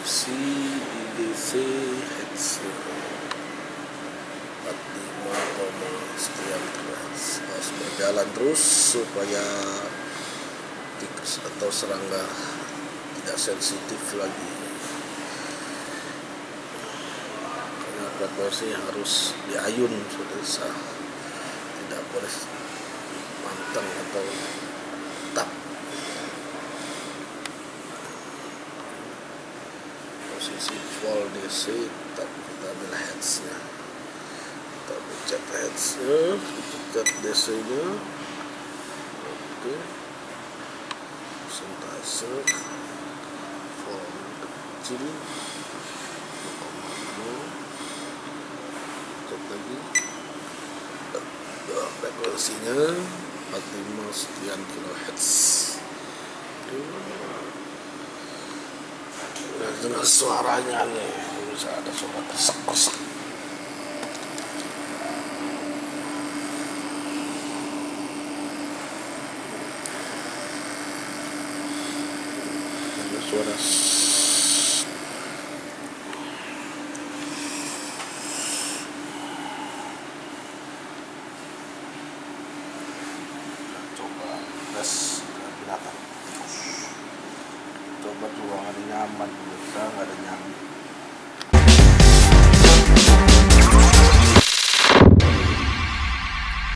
posisi IDC Hz 45, sekian Hz. Harus berjalan terus supaya tikus atau serangga tidak sensitif lagi, karena frekuensi harus diayun, sudah tidak boleh manteng atau tetap. Posisi full DC, tapi kita ambil headsnya, kita pencet headsnya, pencet DC nya, oke, persentase volume kecil 2,0, pencet lagi, frekuensinya 45 sekian kHz. Dengan suaranya nih bisa ada suara kresek-kresek. Ada suara coba tes binatang, coba ruangan nyaman, bisa nggak